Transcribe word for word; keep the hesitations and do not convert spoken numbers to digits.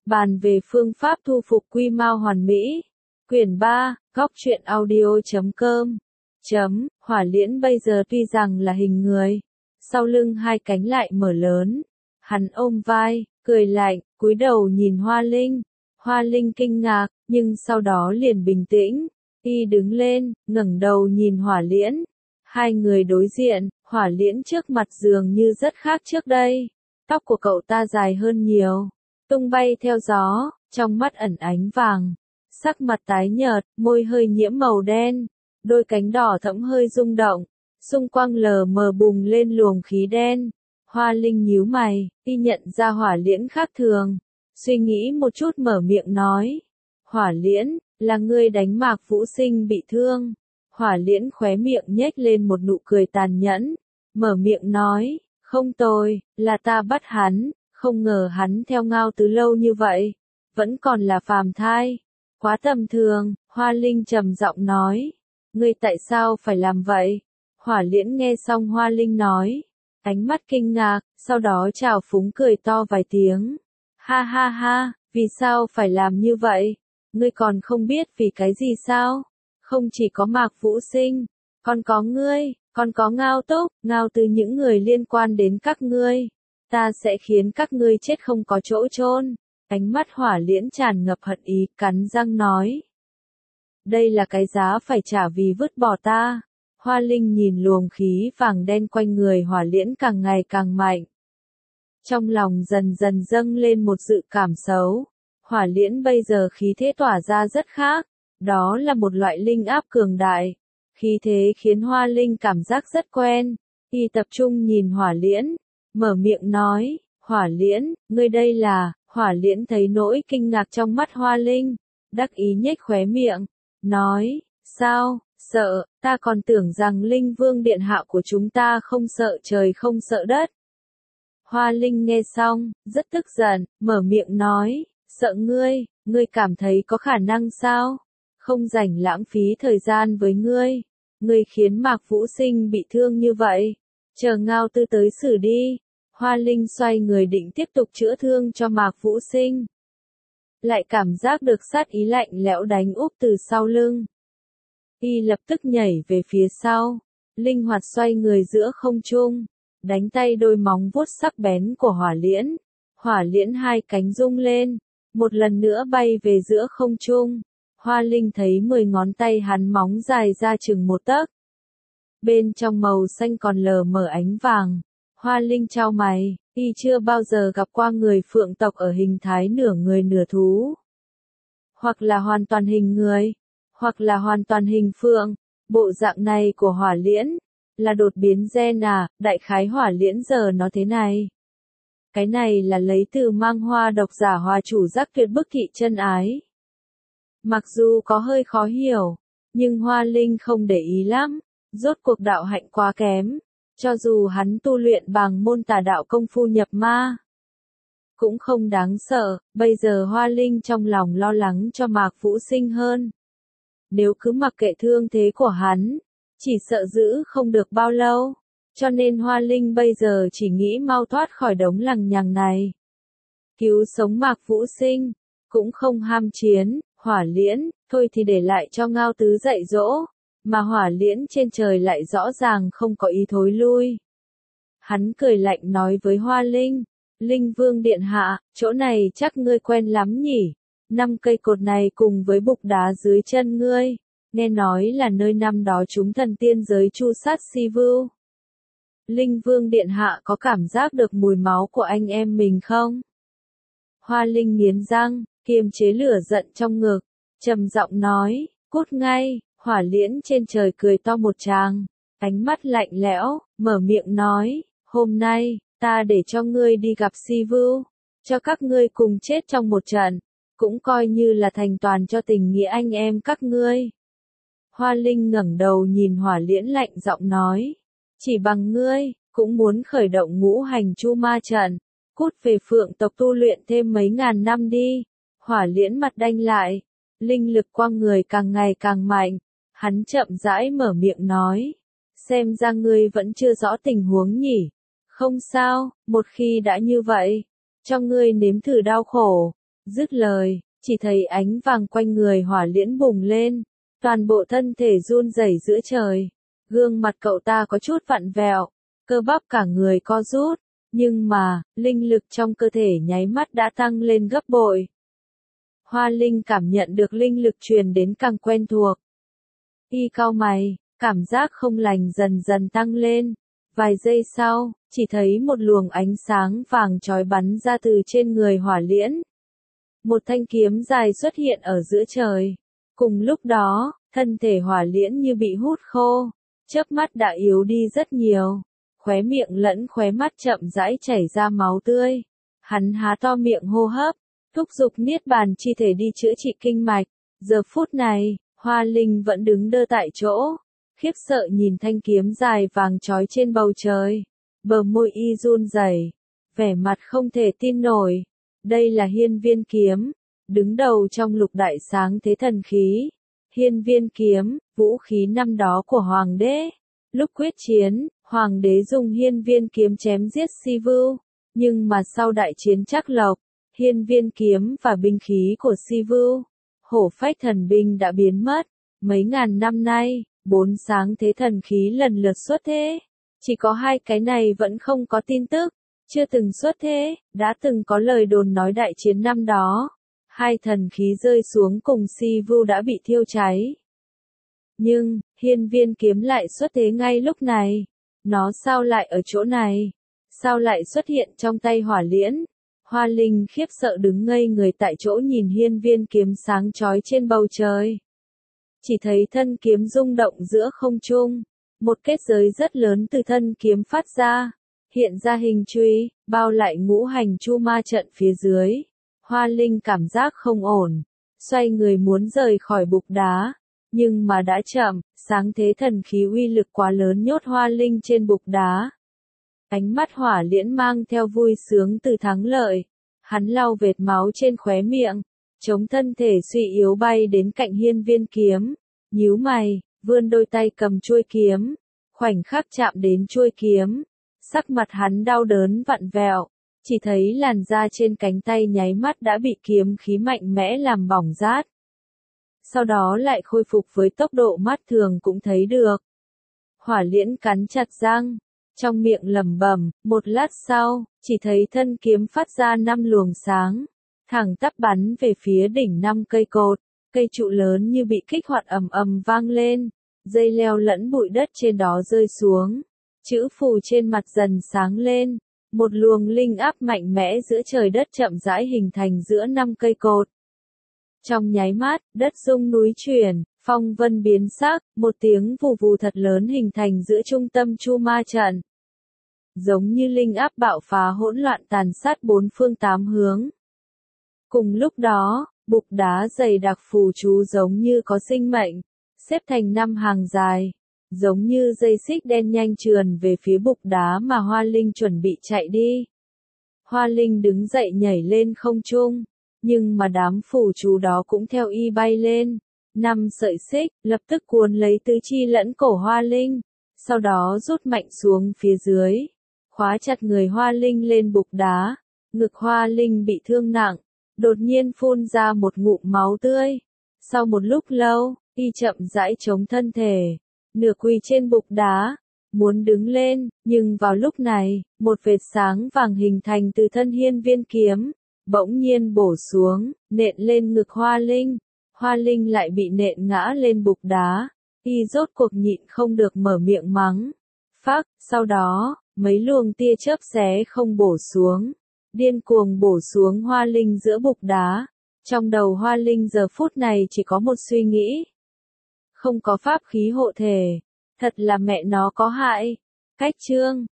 Bàn về phương pháp thu phục quy mao hoàn mỹ. Quyển ba, góc truyện audio chấm com. Chấm, hỏa liễn bây giờ tuy rằng là hình người, sau lưng hai cánh lại mở lớn. Hắn ôm vai, cười lạnh, cúi đầu nhìn Hoa Linh. Hoa Linh kinh ngạc, nhưng sau đó liền bình tĩnh. Y đứng lên, ngẩng đầu nhìn hỏa liễn. Hai người đối diện, hỏa liễn trước mặt dường như rất khác trước đây. Tóc của cậu ta dài hơn nhiều, tung bay theo gió, trong mắt ẩn ánh vàng. Sắc mặt tái nhợt, môi hơi nhiễm màu đen, đôi cánh đỏ thẫm hơi rung động, xung quanh lờ mờ bùng lên luồng khí đen. Hoa Linh nhíu mày, y nhận ra hỏa liễn khác thường, suy nghĩ một chút mở miệng nói. Hỏa liễn, là ngươi đánh Mạc Vũ Sinh bị thương. Hỏa liễn khóe miệng nhếch lên một nụ cười tàn nhẫn, mở miệng nói, không tồi, là ta bắt hắn, không ngờ hắn theo Ngao Tứ lâu như vậy, vẫn còn là phàm thai. Quá tầm thường, Hoa Linh trầm giọng nói, ngươi tại sao phải làm vậy? Hỏa liễn nghe xong Hoa Linh nói, ánh mắt kinh ngạc, sau đó trào phúng cười to vài tiếng. Ha ha ha, vì sao phải làm như vậy? Ngươi còn không biết vì cái gì sao? Không chỉ có Mạc Vũ Sinh, còn có ngươi, còn có Ngao Túc, Ngao Từ, những người liên quan đến các ngươi. Ta sẽ khiến các ngươi chết không có chỗ chôn. Ánh mắt hỏa liễn tràn ngập hận ý, cắn răng nói. Đây là cái giá phải trả vì vứt bỏ ta. Hoa Linh nhìn luồng khí vàng đen quanh người hỏa liễn càng ngày càng mạnh. Trong lòng dần dần dâng lên một dự cảm xấu. Hỏa liễn bây giờ khí thế tỏa ra rất khác. Đó là một loại linh áp cường đại. Khí thế khiến Hoa Linh cảm giác rất quen. Y tập trung nhìn hỏa liễn, mở miệng nói, hỏa liễn, ngươi đây là, hỏa liễn thấy nỗi kinh ngạc trong mắt Hoa Linh, đắc ý nhếch khóe miệng, nói, sao, sợ, ta còn tưởng rằng Linh Vương Điện Hạ của chúng ta không sợ trời không sợ đất. Hoa Linh nghe xong, rất tức giận, mở miệng nói, sợ ngươi, ngươi cảm thấy có khả năng sao? Không rảnh lãng phí thời gian với ngươi, ngươi khiến Mạc Vũ Sinh bị thương như vậy, chờ Ngao Tư tới xử đi. Hoa Linh xoay người định tiếp tục chữa thương cho Mạc Vũ Sinh. Lại cảm giác được sát ý lạnh lẽo đánh úp từ sau lưng. Y lập tức nhảy về phía sau, linh hoạt xoay người giữa không trung, đánh tay đôi móng vuốt sắc bén của hỏa liễn. Hỏa liễn hai cánh rung lên, một lần nữa bay về giữa không trung. Hoa Linh thấy mười ngón tay hắn móng dài ra chừng một tấc. Bên trong màu xanh còn lờ mờ ánh vàng. Hoa Linh chau mày, y chưa bao giờ gặp qua người phượng tộc ở hình thái nửa người nửa thú. Hoặc là hoàn toàn hình người, hoặc là hoàn toàn hình phượng. Bộ dạng này của hỏa liễn, là đột biến gen à, đại khái hỏa liễn giờ nó thế này. Cái này là lấy từ mang hoa độc giả hòa chủ giác tuyệt bức thị chân ái. Mặc dù có hơi khó hiểu, nhưng Hoa Linh không để ý lắm, rốt cuộc đạo hạnh quá kém. Cho dù hắn tu luyện bằng môn tà đạo công phu nhập ma, cũng không đáng sợ. Bây giờ Hoa Linh trong lòng lo lắng cho Mạc Vũ Sinh hơn. Nếu cứ mặc kệ thương thế của hắn, chỉ sợ giữ không được bao lâu. Cho nên Hoa Linh bây giờ chỉ nghĩ mau thoát khỏi đống lằng nhằng này. Cứu sống Mạc Vũ Sinh, cũng không ham chiến. Hỏa liễn, thôi thì để lại cho Ngao Tứ dạy dỗ. Mà hỏa liễn trên trời lại rõ ràng không có ý thối lui. Hắn cười lạnh nói với Hoa Linh, Linh Vương Điện Hạ, chỗ này chắc ngươi quen lắm nhỉ, năm cây cột này cùng với bục đá dưới chân ngươi, nghe nói là nơi năm đó chúng thần tiên giới chu sát si vưu. Linh Vương Điện Hạ có cảm giác được mùi máu của anh em mình không? Hoa Linh nghiến răng, kiềm chế lửa giận trong ngực, trầm giọng nói, cút ngay. Hỏa liễn trên trời cười to một tràng, ánh mắt lạnh lẽo, mở miệng nói, hôm nay, ta để cho ngươi đi gặp Si Vưu, cho các ngươi cùng chết trong một trận, cũng coi như là thành toàn cho tình nghĩa anh em các ngươi. Hoa Linh ngẩng đầu nhìn hỏa liễn lạnh giọng nói, chỉ bằng ngươi, cũng muốn khởi động ngũ hành chu ma trận, cút về phượng tộc tu luyện thêm mấy ngàn năm đi. Hỏa liễn mặt đanh lại, linh lực quang người càng ngày càng mạnh. Hắn chậm rãi mở miệng nói, xem ra ngươi vẫn chưa rõ tình huống nhỉ. Không sao, một khi đã như vậy, cho ngươi nếm thử đau khổ, Dứt lời, chỉ thấy ánh vàng quanh người hỏa liễn bùng lên, toàn bộ thân thể run rẩy giữa trời. Gương mặt cậu ta có chút vặn vẹo, cơ bắp cả người co rút, nhưng mà, linh lực trong cơ thể nháy mắt đã tăng lên gấp bội. Hoa Linh cảm nhận được linh lực truyền đến càng quen thuộc. Y cau mày, cảm giác không lành dần dần tăng lên. Vài giây sau, chỉ thấy một luồng ánh sáng vàng chói bắn ra từ trên người hỏa liễn. Một thanh kiếm dài xuất hiện ở giữa trời. Cùng lúc đó, thân thể hỏa liễn như bị hút khô, chớp mắt đã yếu đi rất nhiều. Khóe miệng lẫn khóe mắt chậm rãi chảy ra máu tươi. Hắn há to miệng hô hấp, thúc giục niết bàn chi thể đi chữa trị kinh mạch. Giờ phút này, Hoa Linh vẫn đứng đơ tại chỗ, khiếp sợ nhìn thanh kiếm dài vàng chói trên bầu trời. Bờ môi y run rẩy, vẻ mặt không thể tin nổi. Đây là hiên viên kiếm, đứng đầu trong lục đại sáng thế thần khí. Hiên viên kiếm, vũ khí năm đó của hoàng đế. Lúc quyết chiến, hoàng đế dùng hiên viên kiếm chém giết Si Vưu, nhưng mà sau đại chiến Trắc Lộc, hiên viên kiếm và binh khí của Si Vưu, hổ phách thần binh đã biến mất. Mấy ngàn năm nay, bốn sáng thế thần khí lần lượt xuất thế. Chỉ có hai cái này vẫn không có tin tức, chưa từng xuất thế. Đã từng có lời đồn nói đại chiến năm đó, hai thần khí rơi xuống cùng Si Vưu đã bị thiêu cháy. Nhưng, hiên viên kiếm lại xuất thế ngay lúc này. Nó sao lại ở chỗ này? Sao lại xuất hiện trong tay hỏa liễn? Hoa Linh khiếp sợ đứng ngây người tại chỗ nhìn hiên viên kiếm sáng chói trên bầu trời. Chỉ thấy thân kiếm rung động giữa không trung. Một kết giới rất lớn từ thân kiếm phát ra. Hiện ra hình truy, bao lại ngũ hành chu ma trận phía dưới. Hoa Linh cảm giác không ổn. Xoay người muốn rời khỏi bục đá. Nhưng mà đã chậm, sáng thế thần khí uy lực quá lớn nhốt Hoa Linh trên bục đá. Ánh mắt hỏa liễn mang theo vui sướng từ thắng lợi. Hắn lau vệt máu trên khóe miệng, chống thân thể suy yếu bay đến cạnh hiên viên kiếm. Nhíu mày, vươn đôi tay cầm chuôi kiếm. Khoảnh khắc chạm đến chuôi kiếm. Sắc mặt hắn đau đớn vặn vẹo. Chỉ thấy làn da trên cánh tay nháy mắt đã bị kiếm khí mạnh mẽ làm bỏng rát. Sau đó lại khôi phục với tốc độ mắt thường cũng thấy được. Hỏa liễn cắn chặt răng, trong miệng lẩm bẩm, một lát sau, chỉ thấy thân kiếm phát ra năm luồng sáng, thẳng tắp bắn về phía đỉnh năm cây cột, cây trụ lớn như bị kích hoạt ầm ầm vang lên, dây leo lẫn bụi đất trên đó rơi xuống, chữ phù trên mặt dần sáng lên, một luồng linh áp mạnh mẽ giữa trời đất chậm rãi hình thành giữa năm cây cột. Trong nháy mắt, đất rung núi chuyển, phong vân biến sắc, một tiếng vù vù thật lớn hình thành giữa trung tâm chu ma trận. Giống như linh áp bạo phá hỗn loạn tàn sát bốn phương tám hướng. Cùng lúc đó, bục đá dày đặc phù chú giống như có sinh mệnh, xếp thành năm hàng dài, giống như dây xích đen nhanh trườn về phía bục đá mà Hoa Linh chuẩn bị chạy đi. Hoa Linh đứng dậy nhảy lên không trung. Nhưng mà đám phù chú đó cũng theo y bay lên. Năm sợi xích, lập tức cuốn lấy tứ chi lẫn cổ Hoa Linh. Sau đó rút mạnh xuống phía dưới. Khóa chặt người Hoa Linh lên bục đá. Ngực Hoa Linh bị thương nặng. Đột nhiên phun ra một ngụm máu tươi. Sau một lúc lâu, y chậm rãi chống thân thể. Nửa quỳ trên bục đá. Muốn đứng lên, nhưng vào lúc này, một vệt sáng vàng hình thành từ thân hiên viên kiếm. Bỗng nhiên bổ xuống, nện lên ngực Hoa Linh. Hoa Linh lại bị nện ngã lên bục đá. Y rốt cuộc nhịn không được mở miệng mắng. Phác, sau đó, mấy luồng tia chớp xé không bổ xuống. Điên cuồng bổ xuống Hoa Linh giữa bục đá. Trong đầu Hoa Linh giờ phút này chỉ có một suy nghĩ. Không có pháp khí hộ thể. Thật là mẹ nó có hại. Cách chương.